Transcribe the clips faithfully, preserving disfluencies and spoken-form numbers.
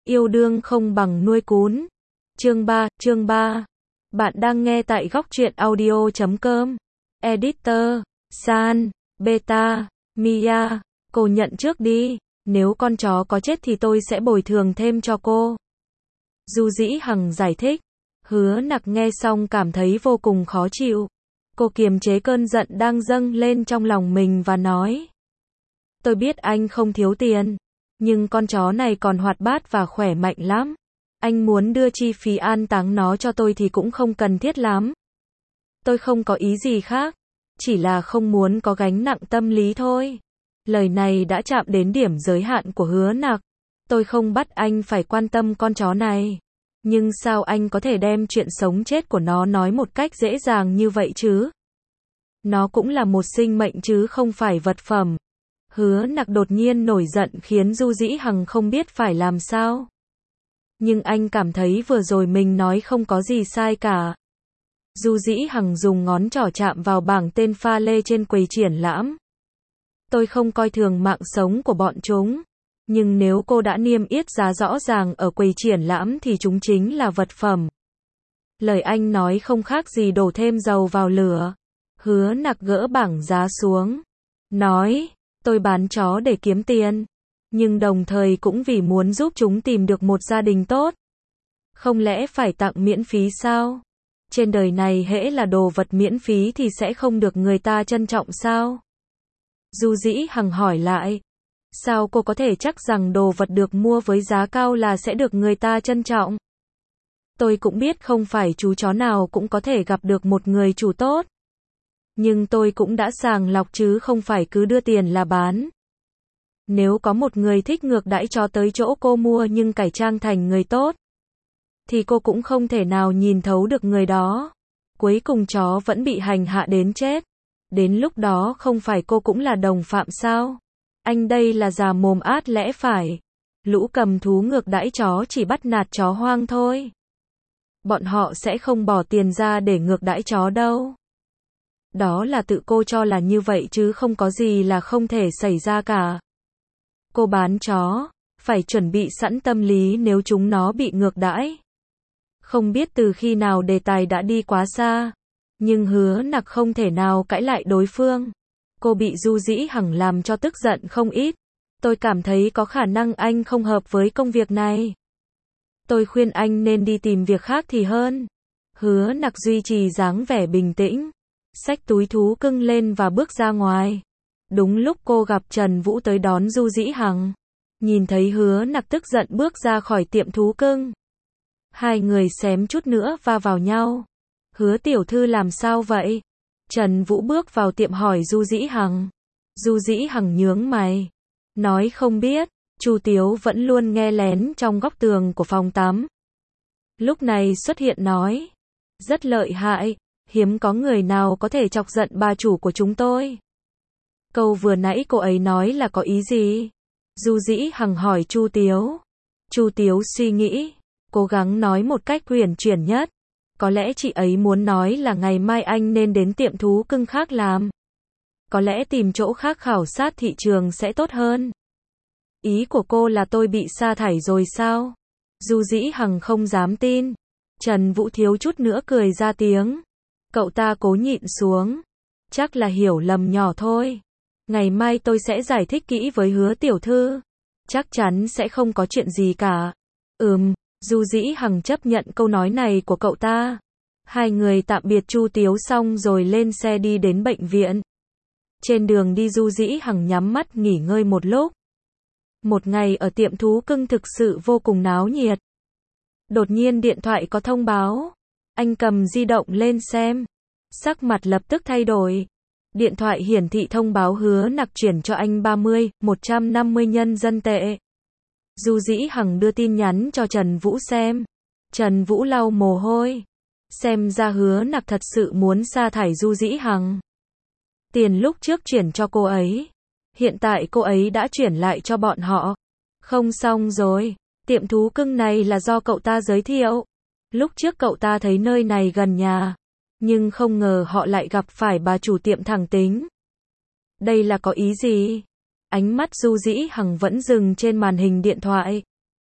Yêu đương không bằng nuôi cún. Chương ba, chương ba. Bạn đang nghe tại góc truyện audio chấm com. Editor, San, Beta, Mia, cô nhận trước đi, nếu con chó có chết thì tôi sẽ bồi thường thêm cho cô. Du Dĩ Hằng giải thích. Hứa Nặc nghe xong cảm thấy vô cùng khó chịu. Cô kiềm chế cơn giận đang dâng lên trong lòng mình và nói. Tôi biết anh không thiếu tiền, nhưng con chó này còn hoạt bát và khỏe mạnh lắm. Anh muốn đưa chi phí an táng nó cho tôi thì cũng không cần thiết lắm. Tôi không có ý gì khác, chỉ là không muốn có gánh nặng tâm lý thôi. Lời này đã chạm đến điểm giới hạn của Hứa Nặc. Tôi không bắt anh phải quan tâm con chó này. Nhưng sao anh có thể đem chuyện sống chết của nó nói một cách dễ dàng như vậy chứ? Nó cũng là một sinh mệnh chứ không phải vật phẩm. Hứa Nặc đột nhiên nổi giận khiến Du Dĩ Hằng không biết phải làm sao. Nhưng anh cảm thấy vừa rồi mình nói không có gì sai cả. Du Dĩ Hằng dùng ngón trỏ chạm vào bảng tên pha lê trên quầy triển lãm. Tôi không coi thường mạng sống của bọn chúng. Nhưng nếu cô đã niêm yết giá rõ ràng ở quầy triển lãm thì chúng chính là vật phẩm. Lời anh nói không khác gì đổ thêm dầu vào lửa. Hứa Nặc gỡ bảng giá xuống. Nói, tôi bán chó để kiếm tiền. Nhưng đồng thời cũng vì muốn giúp chúng tìm được một gia đình tốt. Không lẽ phải tặng miễn phí sao? Trên đời này hễ là đồ vật miễn phí thì sẽ không được người ta trân trọng sao? Du Dĩ Hằng hỏi lại. Sao cô có thể chắc rằng đồ vật được mua với giá cao là sẽ được người ta trân trọng? Tôi cũng biết không phải chú chó nào cũng có thể gặp được một người chủ tốt. Nhưng tôi cũng đã sàng lọc chứ không phải cứ đưa tiền là bán. Nếu có một người thích ngược đãi chó tới chỗ cô mua nhưng cải trang thành người tốt, thì cô cũng không thể nào nhìn thấu được người đó. Cuối cùng chó vẫn bị hành hạ đến chết. Đến lúc đó không phải cô cũng là đồng phạm sao? Anh đây là già mồm át lẽ phải. Lũ cầm thú ngược đãi chó chỉ bắt nạt chó hoang thôi. Bọn họ sẽ không bỏ tiền ra để ngược đãi chó đâu. Đó là tự cô cho là như vậy chứ không có gì là không thể xảy ra cả. Cô bán chó, phải chuẩn bị sẵn tâm lý nếu chúng nó bị ngược đãi. Không biết từ khi nào đề tài đã đi quá xa, nhưng Hứa Nặc không thể nào cãi lại đối phương. Cô bị Du Dĩ Hằng làm cho tức giận không ít. Tôi cảm thấy có khả năng anh không hợp với công việc này. Tôi khuyên anh nên đi tìm việc khác thì hơn. Hứa Nặc duy trì dáng vẻ bình tĩnh, xách túi thú cưng lên và bước ra ngoài. Đúng lúc cô gặp Trần Vũ tới đón Du Dĩ Hằng. Nhìn thấy Hứa Nặc tức giận bước ra khỏi tiệm thú cưng. Hai người xém chút nữa va vào nhau. Hứa tiểu thư làm sao vậy? Trần Vũ bước vào tiệm hỏi Du Dĩ Hằng. Du Dĩ Hằng nhướng mày. Nói không biết, Chu Tiếu vẫn luôn nghe lén trong góc tường của phòng tắm. Lúc này xuất hiện nói. Rất lợi hại, hiếm có người nào có thể chọc giận bà chủ của chúng tôi. Câu vừa nãy cô ấy nói là có ý gì? Du Dĩ Hằng hỏi Chu Tiếu. Chu Tiếu suy nghĩ, cố gắng nói một cách uyển chuyển nhất. Có lẽ chị ấy muốn nói là ngày mai anh nên đến tiệm thú cưng khác làm. Có lẽ tìm chỗ khác khảo sát thị trường sẽ tốt hơn. Ý của cô là tôi bị sa thải rồi sao? Du Dĩ Hằng không dám tin. Trần Vũ thiếu chút nữa cười ra tiếng. Cậu ta cố nhịn xuống. Chắc là hiểu lầm nhỏ thôi. Ngày mai tôi sẽ giải thích kỹ với Hứa tiểu thư. Chắc chắn sẽ không có chuyện gì cả. Ừm, Du Dĩ Hằng chấp nhận câu nói này của cậu ta. Hai người tạm biệt Chu Tiếu xong rồi lên xe đi đến bệnh viện. Trên đường đi Du Dĩ Hằng nhắm mắt nghỉ ngơi một lúc. Một ngày ở tiệm thú cưng thực sự vô cùng náo nhiệt. Đột nhiên điện thoại có thông báo. Anh cầm di động lên xem. Sắc mặt lập tức thay đổi. Điện thoại hiển thị thông báo Hứa Nặc chuyển cho anh ba mươi, một trăm năm mươi nhân dân tệ. Du Dĩ Hằng đưa tin nhắn cho Trần Vũ xem. Trần Vũ lau mồ hôi. Xem ra Hứa Nặc thật sự muốn sa thải Du Dĩ Hằng. Tiền lúc trước chuyển cho cô ấy. Hiện tại cô ấy đã chuyển lại cho bọn họ. Không xong rồi. Tiệm thú cưng này là do cậu ta giới thiệu. Lúc trước cậu ta thấy nơi này gần nhà. Nhưng không ngờ họ lại gặp phải bà chủ tiệm thẳng tính. Đây là có ý gì? Ánh mắt Du Dĩ Hằng vẫn dừng trên màn hình điện thoại.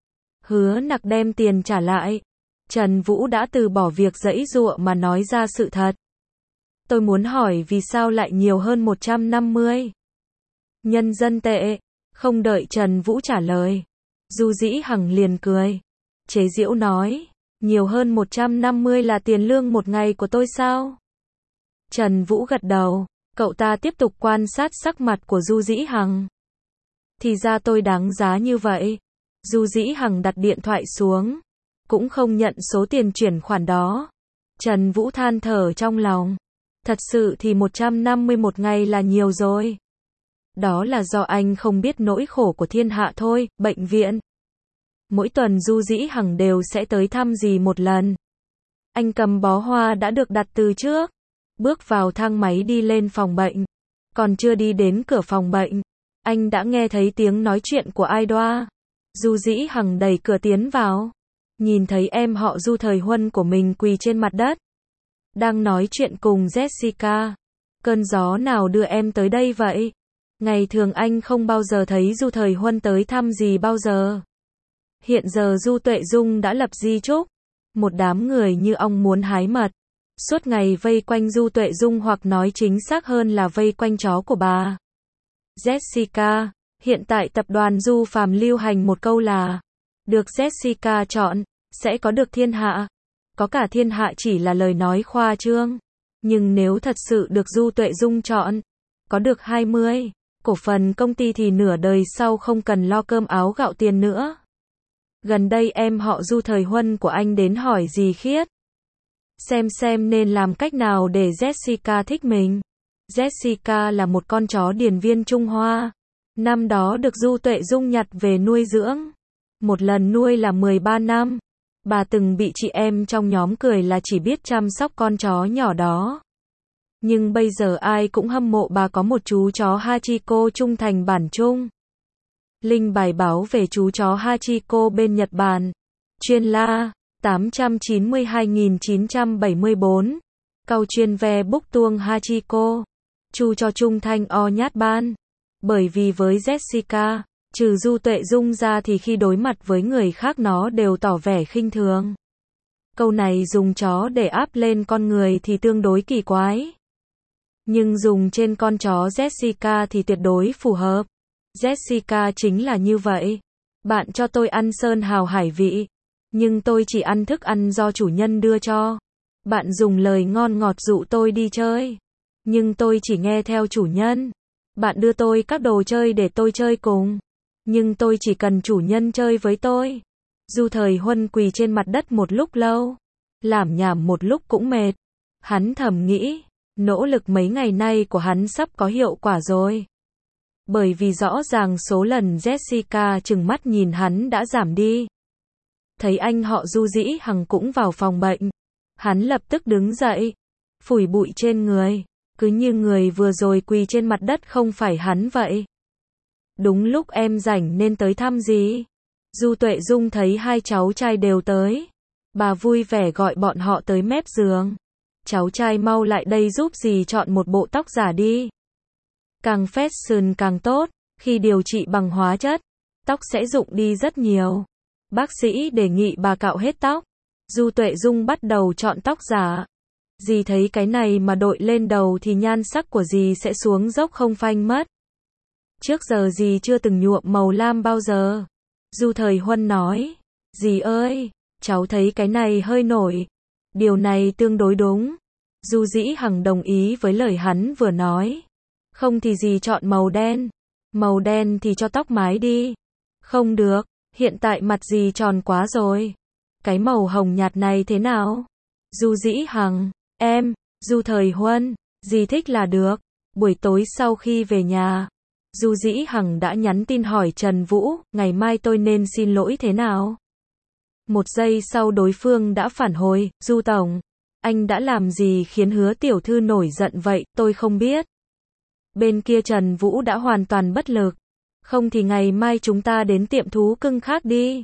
Hứa Nặc đem tiền trả lại. Trần Vũ đã từ bỏ việc giãy giụa mà nói ra sự thật. Tôi muốn hỏi vì sao lại nhiều hơn một trăm năm mươi nhân dân tệ. Không đợi Trần Vũ trả lời, Du Dĩ Hằng liền cười, chế giễu nói, nhiều hơn một trăm năm mươi là tiền lương một ngày của tôi sao? Trần Vũ gật đầu, cậu ta tiếp tục quan sát sắc mặt của Du Dĩ Hằng. Thì ra tôi đáng giá như vậy. Du Dĩ Hằng đặt điện thoại xuống, cũng không nhận số tiền chuyển khoản đó. Trần Vũ than thở trong lòng, thật sự thì một trăm năm mươi một ngày là nhiều rồi. Đó là do anh không biết nỗi khổ của thiên hạ thôi. Bệnh viện, mỗi tuần Du Dĩ Hằng đều sẽ tới thăm dì một lần. Anh cầm bó hoa đã được đặt từ trước, bước vào thang máy đi lên phòng bệnh. Còn chưa đi đến cửa phòng bệnh, anh đã nghe thấy tiếng nói chuyện của ai đoa. Du Dĩ Hằng đẩy cửa tiến vào, nhìn thấy em họ Du thời Huân của mình quỳ trên mặt đất, đang nói chuyện cùng Jessica. Cơn gió nào đưa em tới đây vậy? Ngày thường anh không bao giờ thấy Du thời Huân tới thăm gì bao giờ. Hiện giờ Du Tuệ Dung đã lập di chúc, một đám người như ong muốn hái mật, suốt ngày vây quanh Du Tuệ Dung, hoặc nói chính xác hơn là vây quanh chó của bà. Jessica, hiện tại tập đoàn Du Phàm lưu hành một câu là, được Jessica chọn, sẽ có được thiên hạ. Có cả thiên hạ chỉ là lời nói khoa trương, nhưng nếu thật sự được Du Tuệ Dung chọn, có được hai mươi cổ phần công ty thì nửa đời sau không cần lo cơm áo gạo tiền nữa. Gần đây em họ Du thời Huân của anh đến hỏi dì Khiết, xem xem nên làm cách nào để Jessica thích mình. Jessica là một con chó điền viên Trung Hoa, năm đó được Du Tuệ Dung nhặt về nuôi dưỡng. Một lần nuôi là mười ba năm. Bà từng bị chị em trong nhóm cười là chỉ biết chăm sóc con chó nhỏ đó. Nhưng bây giờ ai cũng hâm mộ bà có một chú chó Hachiko trung thành bản Trung. Linh bài báo về chú chó Hachiko bên Nhật Bản. Chuyên la tám trăm chín mươi hai nghìn chín trăm bảy mươi bốn. Câu chuyên ve búc tuông Hachiko. Chu cho trung thanh o nhát ban. Bởi vì với Jessica, trừ Du Tuệ Dung ra thì khi đối mặt với người khác nó đều tỏ vẻ khinh thường. Câu này dùng chó để áp lên con người thì tương đối kỳ quái, nhưng dùng trên con chó Jessica thì tuyệt đối phù hợp. Jessica chính là như vậy. Bạn cho tôi ăn sơn hào hải vị, nhưng tôi chỉ ăn thức ăn do chủ nhân đưa cho. Bạn dùng lời ngon ngọt dụ tôi đi chơi, nhưng tôi chỉ nghe theo chủ nhân. Bạn đưa tôi các đồ chơi để tôi chơi cùng, nhưng tôi chỉ cần chủ nhân chơi với tôi. Du thời Huân quỳ trên mặt đất một lúc lâu, lảm nhảm một lúc cũng mệt. Hắn thầm nghĩ, nỗ lực mấy ngày nay của hắn sắp có hiệu quả rồi. Bởi vì rõ ràng số lần Jessica trừng mắt nhìn hắn đã giảm đi. Thấy anh họ Du Dĩ Hằng cũng vào phòng bệnh, hắn lập tức đứng dậy, phủi bụi trên người, cứ như người vừa rồi quỳ trên mặt đất không phải hắn vậy. Đúng lúc em rảnh nên tới thăm gì? Du Tuệ Dung thấy hai cháu trai đều tới, bà vui vẻ gọi bọn họ tới mép giường. Cháu trai mau lại đây giúp dì chọn một bộ tóc giả đi. Càng fashion càng tốt, khi điều trị bằng hóa chất, tóc sẽ rụng đi rất nhiều. Bác sĩ đề nghị bà cạo hết tóc. Du Tuệ Dung bắt đầu chọn tóc giả. Dì thấy cái này mà đội lên đầu thì nhan sắc của dì sẽ xuống dốc không phanh mất. Trước giờ dì chưa từng nhuộm màu lam bao giờ. Du thời Huân nói, dì ơi, cháu thấy cái này hơi nổi. Điều này tương đối đúng. Du Dĩ Hằng đồng ý với lời hắn vừa nói. Không thì dì chọn màu đen. Màu đen thì cho tóc mái đi. Không được, hiện tại mặt dì tròn quá rồi. Cái màu hồng nhạt này thế nào? Du Dĩ Hằng, em, Du thời Huân, dì thích là được. Buổi tối sau khi về nhà, Du Dĩ Hằng đã nhắn tin hỏi Trần Vũ, ngày mai tôi nên xin lỗi thế nào? Một giây sau đối phương đã phản hồi, Du Tổng, anh đã làm gì khiến Hứa tiểu thư nổi giận vậy, tôi không biết. Bên kia Trần Vũ đã hoàn toàn bất lực. Không thì ngày mai chúng ta đến tiệm thú cưng khác đi.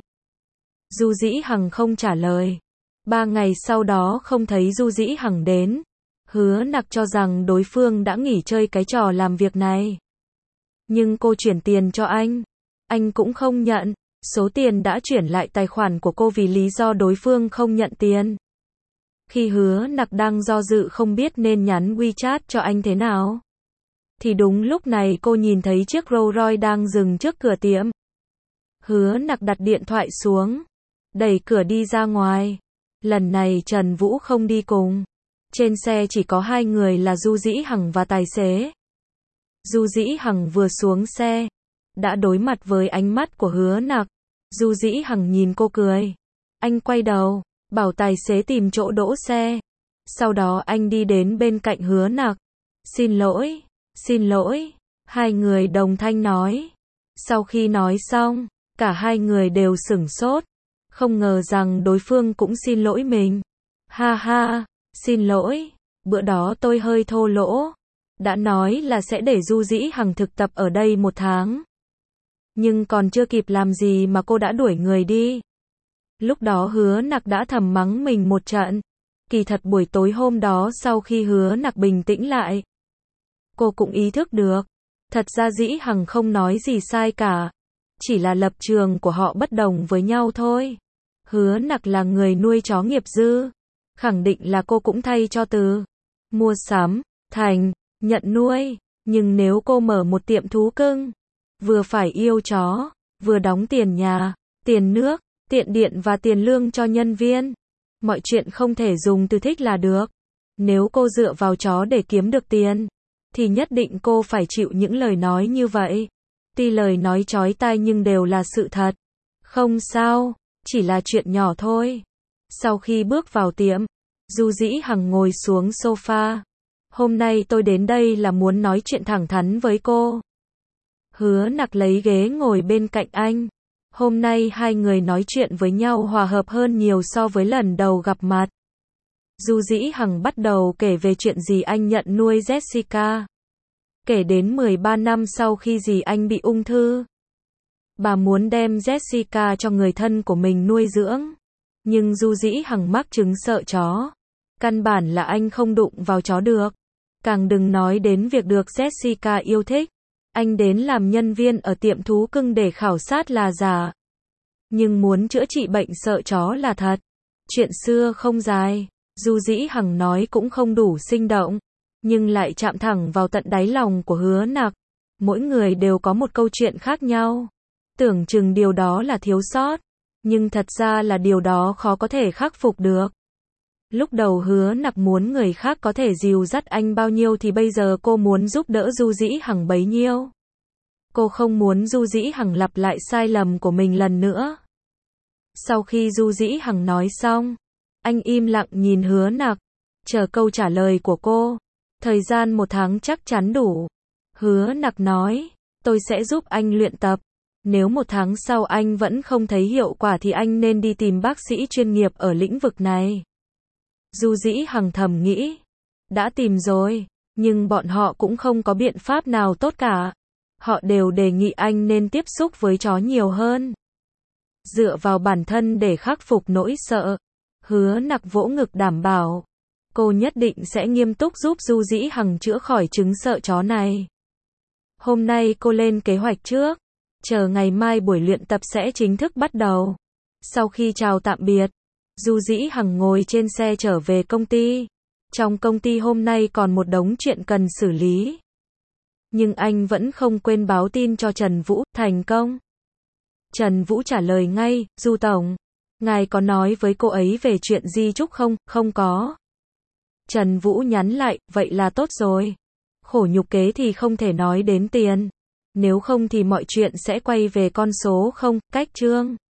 Du Dĩ Hằng không trả lời. Ba ngày sau đó không thấy Du Dĩ Hằng đến. Hứa Nặc cho rằng đối phương đã nghỉ chơi cái trò làm việc này. Nhưng cô chuyển tiền cho anh, anh cũng không nhận. Số tiền đã chuyển lại tài khoản của cô vì lý do đối phương không nhận tiền. Khi Hứa Nặc đang do dự không biết nên nhắn WeChat cho anh thế nào, thì đúng lúc này cô nhìn thấy chiếc Rolls Royce đang dừng trước cửa tiệm. Hứa Nặc đặt điện thoại xuống, đẩy cửa đi ra ngoài. Lần này Trần Vũ không đi cùng. Trên xe chỉ có hai người là Du Dĩ Hằng và tài xế. Du Dĩ Hằng vừa xuống xe, đã đối mặt với ánh mắt của Hứa Nặc. Du Dĩ Hằng nhìn cô cười. Anh quay đầu, bảo tài xế tìm chỗ đỗ xe. Sau đó anh đi đến bên cạnh Hứa Nặc. Xin lỗi, xin lỗi, hai người đồng thanh nói. Sau khi nói xong, cả hai người đều sửng sốt. Không ngờ rằng đối phương cũng xin lỗi mình. Ha ha, xin lỗi, bữa đó tôi hơi thô lỗ. Đã nói là sẽ để Du Dĩ Hằng thực tập ở đây một tháng. Nhưng còn chưa kịp làm gì mà cô đã đuổi người đi. Lúc đó Hứa Nặc đã thầm mắng mình một trận. Kỳ thật buổi tối hôm đó sau khi Hứa Nặc bình tĩnh lại, cô cũng ý thức được. Thật ra Dĩ Hằng không nói gì sai cả. Chỉ là lập trường của họ bất đồng với nhau thôi. Hứa Nặc là người nuôi chó nghiệp dư. Khẳng định là cô cũng thay cho từ mua sắm, thành, nhận nuôi. Nhưng nếu cô mở một tiệm thú cưng, vừa phải yêu chó, vừa đóng tiền nhà, tiền nước, tiền điện và tiền lương cho nhân viên, mọi chuyện không thể dùng từ thích là được. Nếu cô dựa vào chó để kiếm được tiền, thì nhất định cô phải chịu những lời nói như vậy. Tuy lời nói chói tai nhưng đều là sự thật. Không sao, chỉ là chuyện nhỏ thôi. Sau khi bước vào tiệm, Du Dĩ Hằng ngồi xuống sofa. Hôm nay tôi đến đây là muốn nói chuyện thẳng thắn với cô. Hứa Nặc lấy ghế ngồi bên cạnh anh. Hôm nay hai người nói chuyện với nhau hòa hợp hơn nhiều so với lần đầu gặp mặt. Du Dĩ Hằng bắt đầu kể về chuyện gì anh nhận nuôi Jessica. Kể đến mười ba năm sau khi dì anh bị ung thư. Bà muốn đem Jessica cho người thân của mình nuôi dưỡng. Nhưng Du Dĩ Hằng mắc chứng sợ chó. Căn bản là anh không đụng vào chó được. Càng đừng nói đến việc được Jessica yêu thích. Anh đến làm nhân viên ở tiệm thú cưng để khảo sát là giả. Nhưng muốn chữa trị bệnh sợ chó là thật. Chuyện xưa không dài. Du Dĩ Hằng nói cũng không đủ sinh động. Nhưng lại chạm thẳng vào tận đáy lòng của Hứa Nặc. Mỗi người đều có một câu chuyện khác nhau. Tưởng chừng điều đó là thiếu sót. Nhưng thật ra là điều đó khó có thể khắc phục được. Lúc đầu Hứa Nặc muốn người khác có thể dìu dắt anh bao nhiêu thì bây giờ cô muốn giúp đỡ Du Dĩ Hằng bấy nhiêu. Cô không muốn Du Dĩ Hằng lặp lại sai lầm của mình lần nữa. Sau khi Du Dĩ Hằng nói xong, anh im lặng nhìn Hứa Nặc, chờ câu trả lời của cô. Thời gian một tháng chắc chắn đủ. Hứa Nặc nói, tôi sẽ giúp anh luyện tập. Nếu một tháng sau anh vẫn không thấy hiệu quả thì anh nên đi tìm bác sĩ chuyên nghiệp ở lĩnh vực này. Du Dĩ Hằng thầm nghĩ, đã tìm rồi, nhưng bọn họ cũng không có biện pháp nào tốt cả. Họ đều đề nghị anh nên tiếp xúc với chó nhiều hơn. Dựa vào bản thân để khắc phục nỗi sợ. Hứa Nặc vỗ ngực đảm bảo, cô nhất định sẽ nghiêm túc giúp Du Dĩ Hằng chữa khỏi chứng sợ chó này. Hôm nay cô lên kế hoạch trước, chờ ngày mai buổi luyện tập sẽ chính thức bắt đầu. Sau khi chào tạm biệt, Du Dĩ Hằng ngồi trên xe trở về công ty. Trong công ty hôm nay còn một đống chuyện cần xử lý. Nhưng anh vẫn không quên báo tin cho Trần Vũ, thành công. Trần Vũ trả lời ngay, Du Tổng, ngài có nói với cô ấy về chuyện di chúc không? Không có. Trần Vũ nhắn lại, vậy là tốt rồi. Khổ nhục kế thì không thể nói đến tiền. Nếu không thì mọi chuyện sẽ quay về con số không, cách chương.